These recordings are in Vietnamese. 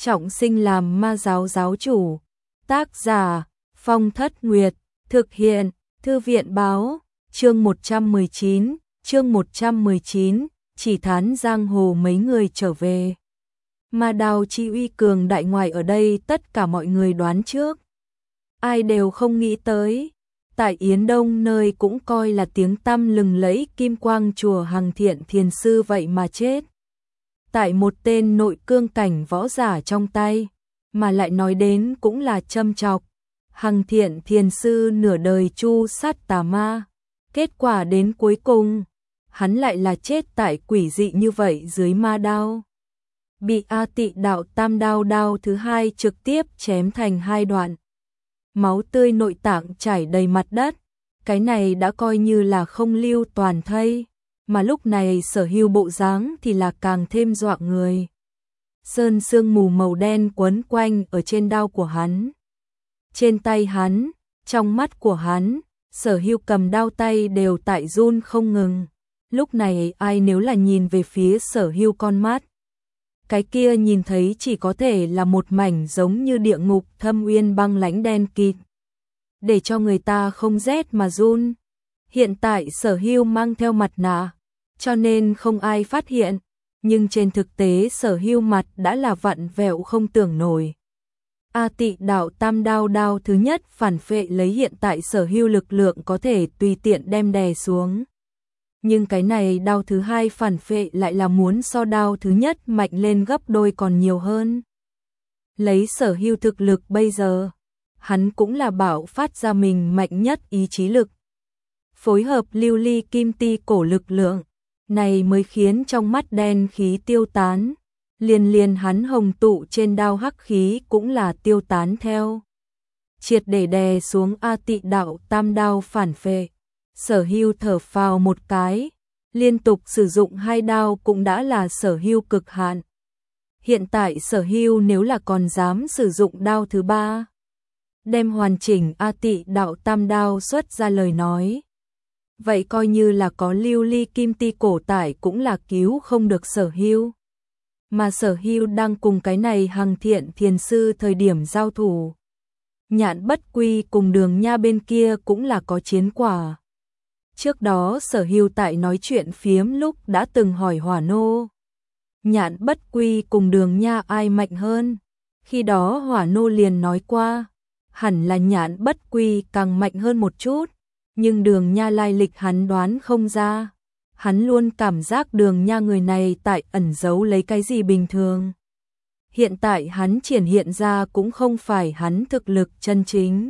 trọng sinh làm ma giáo giáo chủ. Tác giả Phong Thất Nguyệt, thực hiện Thư viện báo. Chương 119, chỉ thán giang hồ mấy người trở về. Ma đao chi uy cường đại ngoài ở đây tất cả mọi người đoán trước. Ai đều không nghĩ tới. Tại Yến Đông nơi cũng coi là tiếng tăm lừng lẫy kim quang chùa Hằng Thiện Thiền Sư vậy mà chết. Tại một tên nội cương cảnh võ giả trong tay, mà lại nói đến cũng là châm chọc. Hằng Thiện Thiền Sư nửa đời chu sát tà ma. Kết quả đến cuối cùng, hắn lại là chết tại quỷ dị như vậy dưới ma đao. Bị A Tị Đạo Tam Đao đao thứ hai trực tiếp chém thành hai đoạn. Máu tươi nội tạng chảy đầy mặt đất. Cái này đã coi như là không lưu toàn thây. Mà lúc này Sở Hưu bộ dáng thì là càng thêm dọa người. Sơn sương mù màu đen quấn quanh ở trên đao của hắn. Trên tay hắn, trong mắt của hắn, Sở Hưu cầm đao tay đều tại run không ngừng. Lúc này ai nếu là nhìn về phía Sở Hưu con mắt, cái kia nhìn thấy chỉ có thể là một mảnh giống như địa ngục thâm uyên băng lãnh đen kịt, để cho người ta không rét mà run. Hiện tại Sở Hưu mang theo mặt nạ, cho nên không ai phát hiện, nhưng trên thực tế Sở Hưu mặt đã là vặn vẹo không tưởng nổi. A Tị Đạo Tam Đao đao thứ nhất phản phệ lấy hiện tại Sở Hưu lực lượng có thể tùy tiện đem đè xuống. Nhưng cái này đao thứ hai phản phệ lại là muốn so đao thứ nhất mạnh lên gấp đôi còn nhiều hơn. Lấy Sở Hưu thực lực bây giờ, hắn cũng là bảo phát ra mình mạnh nhất ý chí lực. Phối hợp lưu ly kim ti cổ lực lượng, này mới khiến trong mắt đen khí tiêu tán. Liền hắn hồng tụ trên đao hắc khí cũng là tiêu tán theo. Triệt để đè xuống A Tị Đạo Tam Đao phản phệ. Sở Hưu thở phào một cái, liên tục sử dụng hai đao cũng đã là Sở Hưu cực hạn. Hiện tại Sở Hưu nếu là còn dám sử dụng đao thứ ba, đem hoàn chỉnh A Tị Đạo Tam Đao xuất ra lời nói, vậy coi như là có lưu ly kim ti cổ tải cũng là cứu không được Sở Hưu. Mà Sở Hưu đang cùng cái này Hằng Thiện Thiền Sư thời điểm giao thủ. Nhạn Bất Quy cùng Đường Nha bên kia cũng là có chiến quả. Trước đó Sở Hưu tại nói chuyện phiếm lúc đã từng hỏi Hỏa Nô, Nhạn Bất Quy cùng Đường Nha ai mạnh hơn. Khi đó Hỏa Nô liền nói qua, hẳn là Nhạn Bất Quy càng mạnh hơn một chút, nhưng Đường Nha lai lịch hắn đoán không ra. Hắn luôn cảm giác Đường Nha người này tại ẩn giấu lấy cái gì bình thường. Hiện tại hắn triển hiện ra cũng không phải hắn thực lực chân chính.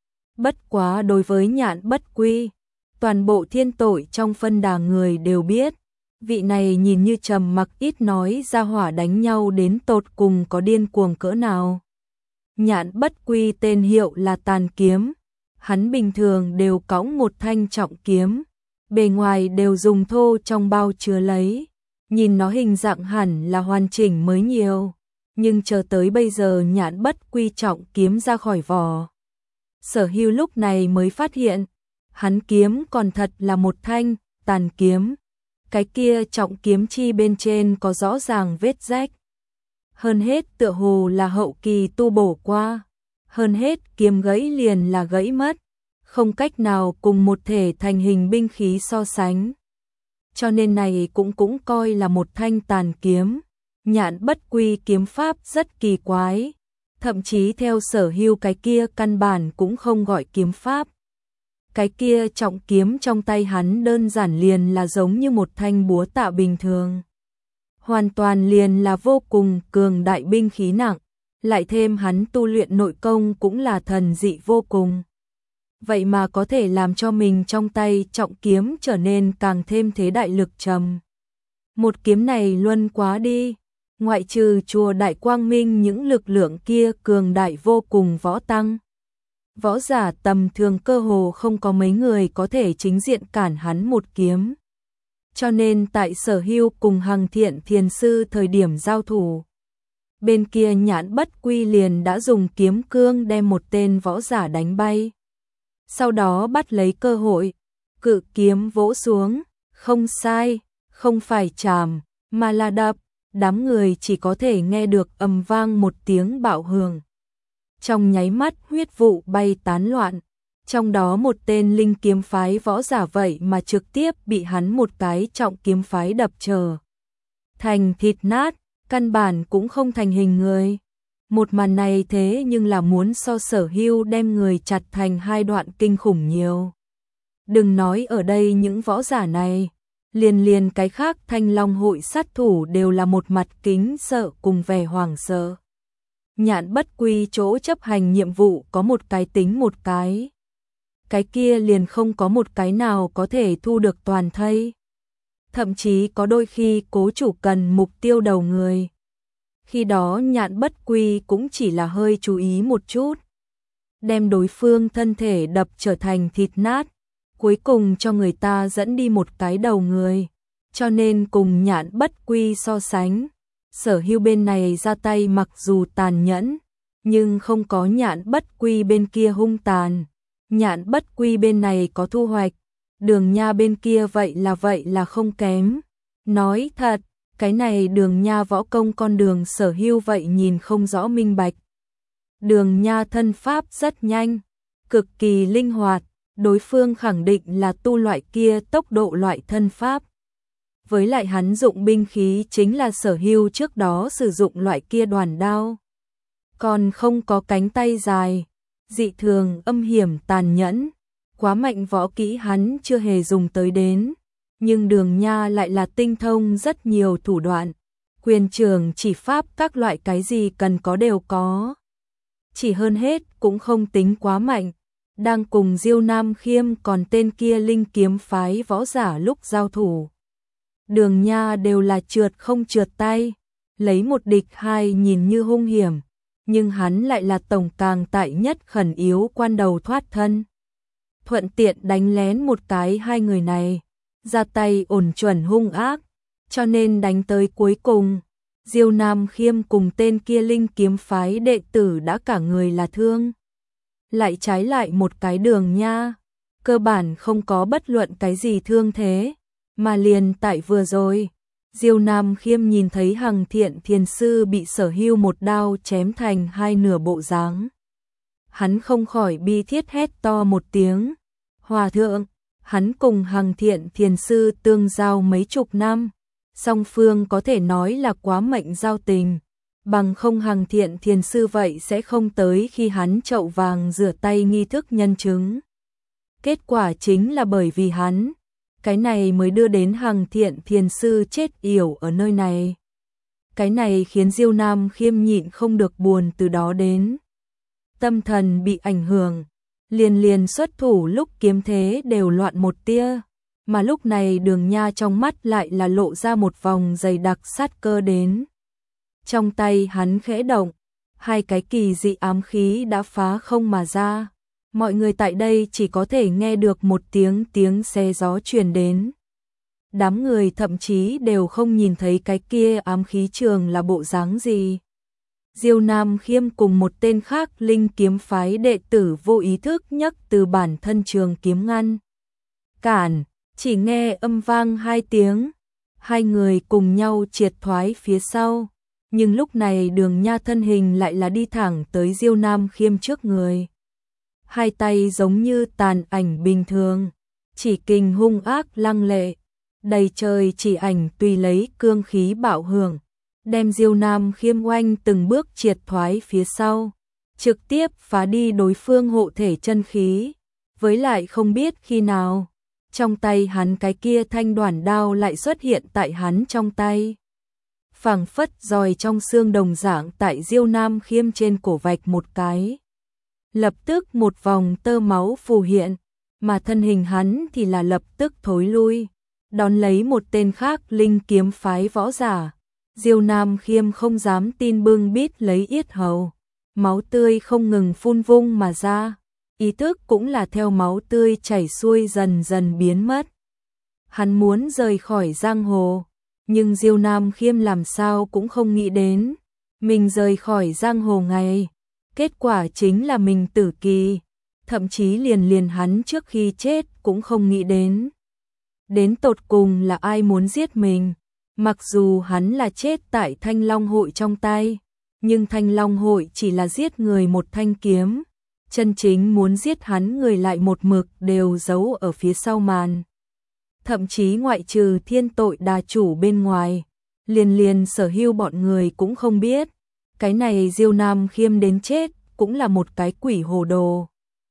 Bất quá đối với Nhạn Bất Quy, toàn bộ thiên tội trong phân đà người đều biết, vị này nhìn như trầm mặc ít nói ra hỏa đánh nhau đến tột cùng có điên cuồng cỡ nào. Nhạn Bất Quy tên hiệu là Tàn Kiếm, hắn bình thường đều cõng một thanh trọng kiếm, bề ngoài đều dùng thô trong bao chứa lấy, nhìn nó hình dạng hẳn là hoàn chỉnh mới nhiều, nhưng chờ tới bây giờ Nhạn Bất Quy trọng kiếm ra khỏi vỏ. Sở Hưu lúc này mới phát hiện, hắn kiếm còn thật là một thanh tàn kiếm, cái kia trọng kiếm chi bên trên có rõ ràng vết rách. Hơn hết tựa hồ là hậu kỳ tu bổ qua, hơn hết kiếm gãy liền là gãy mất, không cách nào cùng một thể thành hình binh khí so sánh. Cho nên này cũng coi là một thanh tàn kiếm. Nhạn Bất Quy kiếm pháp rất kỳ quái, thậm chí theo Sở Hưu cái kia căn bản cũng không gọi kiếm pháp. Cái kia trọng kiếm trong tay hắn đơn giản liền là giống như một thanh búa tạ bình thường. Hoàn toàn liền là vô cùng cường đại binh khí nặng, lại thêm hắn tu luyện nội công cũng là thần dị vô cùng. Vậy mà có thể làm cho mình trong tay trọng kiếm trở nên càng thêm thế đại lực trầm. Một kiếm này luân quá đi, ngoại trừ chùa Đại Quang Minh những lực lượng kia cường đại vô cùng võ tăng. Võ giả tầm thường cơ hồ không có mấy người có thể chính diện cản hắn một kiếm. Cho nên tại Sở Hưu cùng Hằng Thiện Thiền Sư thời điểm giao thủ, bên kia Nhạn Bất Quy liền đã dùng kiếm cương đem một tên võ giả đánh bay. Sau đó bắt lấy cơ hội, cự kiếm vỗ xuống, không sai, không phải chàm, mà là đập. đám người chỉ có thể nghe được ầm vang một tiếng bạo hưởng. Trong nháy mắt huyết vụ bay tán loạn, trong đó một tên linh kiếm phái võ giả vậy mà trực tiếp bị hắn một cái trọng kiếm phái đập trở thành thịt nát, căn bản cũng không thành hình người. Một màn này thế nhưng là muốn so Sở Hưu đem người chặt thành hai đoạn kinh khủng nhiều. Đừng nói ở đây những võ giả này, liền cái khác Thanh Long hội sát thủ đều là một mặt kính sợ cùng vẻ hoảng sợ. Nhạn Bất Quy chỗ chấp hành nhiệm vụ có một cái tính một cái kia liền không có một cái nào có thể thu được toàn thây. Thậm chí có đôi khi cố chủ cần mục tiêu đầu người. Khi đó Nhạn Bất Quy cũng chỉ là hơi chú ý một chút, đem đối phương thân thể đập trở thành thịt nát, cuối cùng cho người ta dẫn đi một cái đầu người. Cho nên cùng Nhạn Bất Quy so sánh, Sở Hưu bên này ra tay mặc dù tàn nhẫn, nhưng không có Nhạn Bất Quy bên kia hung tàn. Nhạn Bất Quy bên này có thu hoạch, Đường Nha bên kia vậy là không kém. Nói thật, cái này Đường Nha võ công con đường Sở Hưu vậy nhìn không rõ minh bạch. Đường Nha thân pháp rất nhanh, cực kỳ linh hoạt, đối phương khẳng định là tu loại kia tốc độ loại thân pháp. Với lại hắn dụng binh khí chính là Sở Hưu trước đó sử dụng loại kia đoàn đao. Còn không có cánh tay dài, dị thường âm hiểm tàn nhẫn, quá mạnh võ kỹ hắn chưa hề dùng tới đến. Nhưng Đường Nha lại là tinh thông rất nhiều thủ đoạn, quyền trường chỉ pháp các loại cái gì cần có đều có. Chỉ hơn hết cũng không tính quá mạnh, đang cùng Diêu Nam Khiêm còn tên kia linh kiếm phái võ giả lúc giao thủ. Đường Nha đều là trượt không trượt tay, lấy một địch hai nhìn như hung hiểm, nhưng hắn lại là tổng càng tại nhất khẩn yếu quan đầu thoát thân. Thuận tiện đánh lén một cái hai người này, ra tay ổn chuẩn hung ác, cho nên đánh tới cuối cùng, Diêu Nam Khiêm cùng tên kia linh kiếm phái đệ tử đã cả người là thương. Lại trái lại một cái Đường Nha, cơ bản không có bất luận cái gì thương thế, mà liền tại vừa rồi, Diêu Nam Khiêm nhìn thấy Hằng Thiện Thiền Sư bị Sở Hưu một đao chém thành hai nửa bộ dáng. Hắn không khỏi bi thiết hét to một tiếng, Hòa thượng, hắn cùng Hằng Thiện Thiền Sư tương giao mấy chục năm, song phương có thể nói là quá mệnh giao tình, bằng không Hằng Thiện Thiền Sư vậy sẽ không tới khi hắn chậu vàng rửa tay nghi thức nhân chứng. Kết quả chính là bởi vì hắn, cái này mới đưa đến Hằng Thiện Thiền Sư chết yểu ở nơi này. Cái này khiến Diêu Nam Khiêm nhịn không được buồn từ đó đến. Tâm thần bị ảnh hưởng, liền xuất thủ lúc kiếm thế đều loạn một tia, mà lúc này Đường Nha trong mắt lại là lộ ra một vòng dày đặc sát cơ đến. Trong tay hắn khẽ động, hai cái kỳ dị ám khí đã phá không mà ra. Mọi người tại đây chỉ có thể nghe được một tiếng xe gió truyền đến. Đám người thậm chí đều không nhìn thấy cái kia ám khí trường là bộ dáng gì. Diêu Nam Khiêm cùng một tên khác linh kiếm phái đệ tử vô ý thức nhấc từ bản thân trường kiếm ngăn cản, chỉ nghe âm vang hai tiếng, hai người cùng nhau triệt thoái phía sau. Nhưng lúc này Đường Nha thân hình lại là đi thẳng tới Diêu Nam Khiêm trước người. Hai tay giống như tàn ảnh bình thường, chỉ kình hung ác lăng lệ, đầy trời chỉ ảnh tùy lấy cương khí bạo hưởng, đem Diêu Nam Khiêm oanh từng bước triệt thoái phía sau, trực tiếp phá đi đối phương hộ thể chân khí. Với lại không biết khi nào, trong tay hắn cái kia thanh đoản đao lại xuất hiện tại hắn trong tay. Phảng phất roi trong xương đồng dạng tại Diêu Nam Khiêm trên cổ vạch một cái. Lập tức một vòng tơ máu phù hiện, mà thân hình hắn thì là lập tức thối lui, đón lấy một tên khác linh kiếm phái võ giả. Diêu Nam Khiêm không dám tin bưng bít lấy yết hầu, máu tươi không ngừng phun vung mà ra, ý thức cũng là theo máu tươi chảy xuôi dần dần biến mất. Hắn muốn rời khỏi giang hồ, nhưng Diêu Nam Khiêm làm sao cũng không nghĩ đến, mình rời khỏi giang hồ ngày, kết quả chính là mình tử kỳ, thậm chí liền hắn trước khi chết cũng không nghĩ đến. Đến tột cùng là ai muốn giết mình, Mặc dù hắn là chết tại Thanh Long hội trong tay, nhưng Thanh Long hội chỉ là giết người một thanh kiếm, chân chính muốn giết hắn người lại một mực đều giấu ở phía sau màn. Thậm chí ngoại trừ Thiên Tội Đà chủ bên ngoài, liền Sở Hưu bọn người cũng không biết, cái này Diêu Nam Khiêm đến chết cũng là một cái quỷ hồ đồ.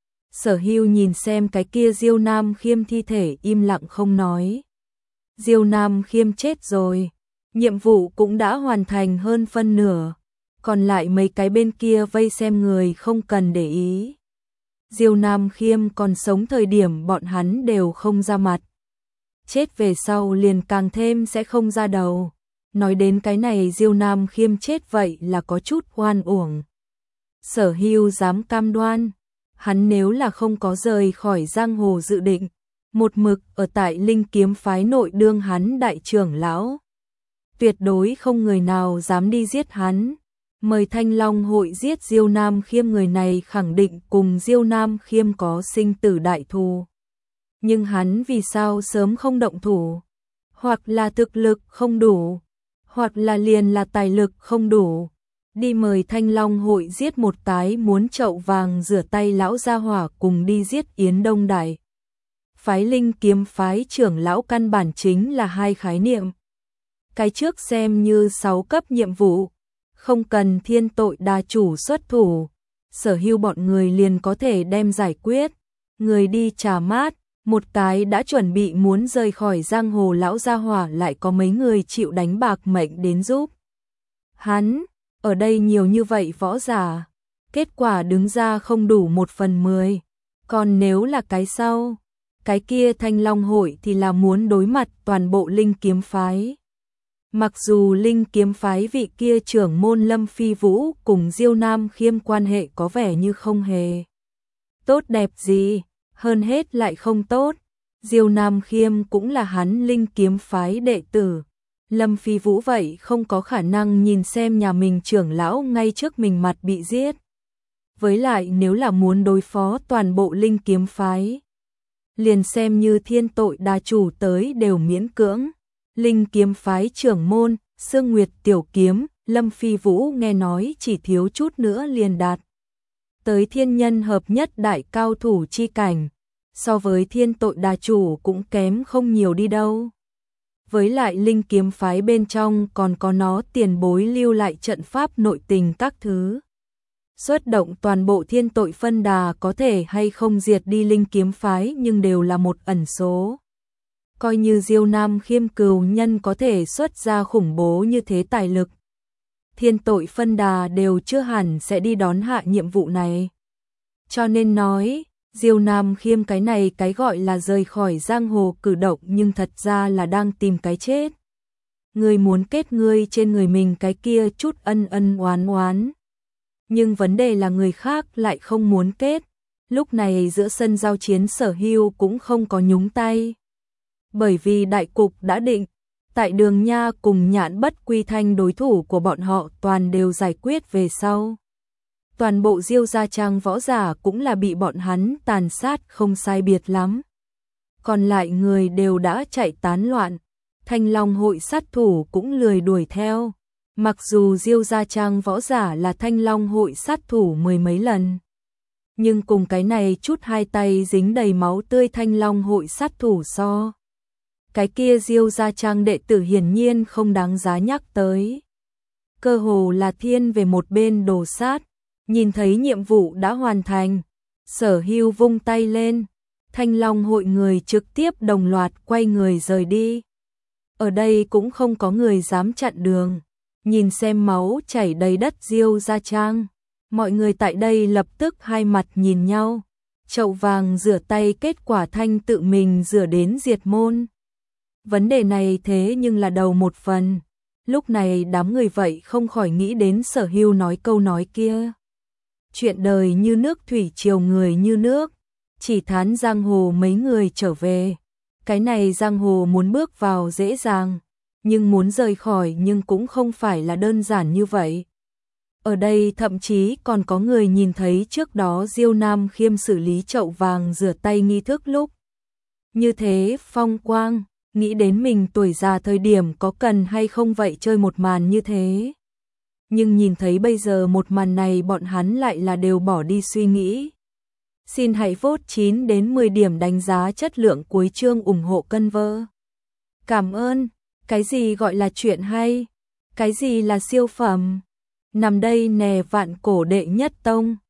Sở Hưu nhìn xem cái kia Diêu Nam Khiêm thi thể im lặng không nói. Diêu Nam Khiêm chết rồi, nhiệm vụ cũng đã hoàn thành hơn phân nửa, còn lại mấy cái bên kia vây xem người không cần để ý. Diêu Nam Khiêm còn sống thời điểm bọn hắn đều không ra mặt, chết về sau liền càng thêm sẽ không ra đầu. Nói đến cái này Diêu Nam Khiêm chết vậy là có chút oan uổng. Sở Hưu dám cam đoan, hắn nếu là không có rời khỏi giang hồ dự định, một mực ở tại Linh Kiếm phái nội đương hắn đại trưởng lão, tuyệt đối không người nào dám đi giết hắn. Mời Thanh Long hội giết Diêu Nam Khiêm người này khẳng định cùng Diêu Nam Khiêm có sinh tử đại thù. Nhưng hắn vì sao sớm không động thủ? Hoặc là thực lực không đủ, hoặc là liền là tài lực không đủ. Đi mời Thanh Long hội giết một cái muốn chậu vàng rửa tay lão gia hỏa cùng đi giết Yến Đông Đại phái Linh Kiếm phái trưởng lão căn bản chính là hai khái niệm. Cái trước xem như 6 cấp nhiệm vụ, không cần Thiên Tội Đà chủ xuất thủ, Sở Hưu bọn người liền có thể đem giải quyết. Người đi trà mát, một cái đã chuẩn bị muốn rời khỏi giang hồ lão gia hỏa lại có mấy người chịu đánh bạc mệnh đến giúp. Hắn, ở đây nhiều như vậy võ giả, kết quả đứng ra không đủ 1/10. Còn nếu là cái sau, cái kia Thanh Long hội thì là muốn đối mặt toàn bộ Linh Kiếm phái. Mặc dù Linh Kiếm phái vị kia trưởng môn Lâm Phi Vũ cùng Diêu Nam Khiêm quan hệ có vẻ như không hề tốt đẹp gì, hơn hết lại không tốt. Diêu Nam Khiêm cũng là hắn Linh Kiếm phái đệ tử. Lâm Phi Vũ vậy không có khả năng nhìn xem nhà mình trưởng lão ngay trước mình mặt bị giết. Với lại nếu là muốn đối phó toàn bộ Linh Kiếm phái, liền xem như Thiên Tội Đà chủ tới đều miễn cưỡng. Linh Kiếm phái trưởng môn, Sương Nguyệt tiểu kiếm, Lâm Phi Vũ nghe nói chỉ thiếu chút nữa liền đạt tới thiên nhân hợp nhất đại cao thủ chi cảnh, so với Thiên Tội Đà chủ cũng kém không nhiều đi đâu. Với lại Linh Kiếm phái bên trong còn có nó tiền bối lưu lại trận pháp nội tình các thứ. Xuất động toàn bộ Thiên Tội phân đà có thể hay không diệt đi Linh Kiếm phái nhưng đều là một ẩn số. Coi như Diêu Nam Khiêm cừu nhân có thể xuất ra khủng bố như thế tài lực, Thiên Tội phân đà đều chưa hẳn sẽ đi đón hạ nhiệm vụ này. Cho nên nói, Diêu Nam Khiêm cái này cái gọi là rời khỏi giang hồ cử động nhưng thật ra là đang tìm cái chết. Người muốn kết ngươi trên người mình cái kia chút ân oán oán. Nhưng vấn đề là người khác lại không muốn kết. Lúc này giữa sân giao chiến Sở Hưu cũng không có nhúng tay. Bởi vì đại cục đã định, tại Đường Nha cùng Nhãn Bất Quy Thanh đối thủ của bọn họ toàn đều giải quyết về sau. Toàn bộ Diêu gia trang võ giả cũng là bị bọn hắn tàn sát không sai biệt lắm. Còn lại người đều đã chạy tán loạn, Thanh Long hội sát thủ cũng lười đuổi theo. Mặc dù Diêu gia trang võ giả là Thanh Long hội sát thủ 10 mấy lần, nhưng cùng cái này chút hai tay dính đầy máu tươi Thanh Long hội sát thủ so, cái kia Diêu gia trang đệ tử hiển nhiên không đáng giá nhắc tới. Cơ hồ là thiên về một bên đồ sát. Nhìn thấy nhiệm vụ đã hoàn thành, Sở Hưu vung tay lên, Thanh Long hội người trực tiếp đồng loạt quay người rời đi. Ở đây cũng không có người dám chặn đường. Nhìn xem máu chảy đầy đất Diêu gia trang, mọi người tại đây lập tức hai mặt nhìn nhau. Chậu vàng rửa tay kết quả Thanh tự mình rửa đến diệt môn. Vấn đề này thế nhưng là đầu một phần. Lúc này đám người vậy không khỏi nghĩ đến Sở Hưu nói câu nói kia. Chuyện đời như nước thủy triều người như nước, chỉ thán giang hồ mấy người trở về. Cái này giang hồ muốn bước vào dễ dàng, nhưng muốn rời khỏi nhưng cũng không phải là đơn giản như vậy. Ở đây thậm chí còn có người nhìn thấy trước đó Diêu Nam Khiêm xử lý chậu vàng rửa tay nghi thức lúc như thế phong quang, nghĩ đến mình tuổi già thời điểm có cần hay không vậy chơi một màn như thế. Nhưng nhìn thấy bây giờ một màn này bọn hắn lại là đều bỏ đi suy nghĩ. Xin hãy vote 9 đến 10 điểm đánh giá chất lượng cuối chương ủng hộ Cân Vơ. Cảm ơn. Cái gì gọi là chuyện hay? Cái gì là siêu phẩm? Nằm đây nè vạn cổ đệ nhất tông.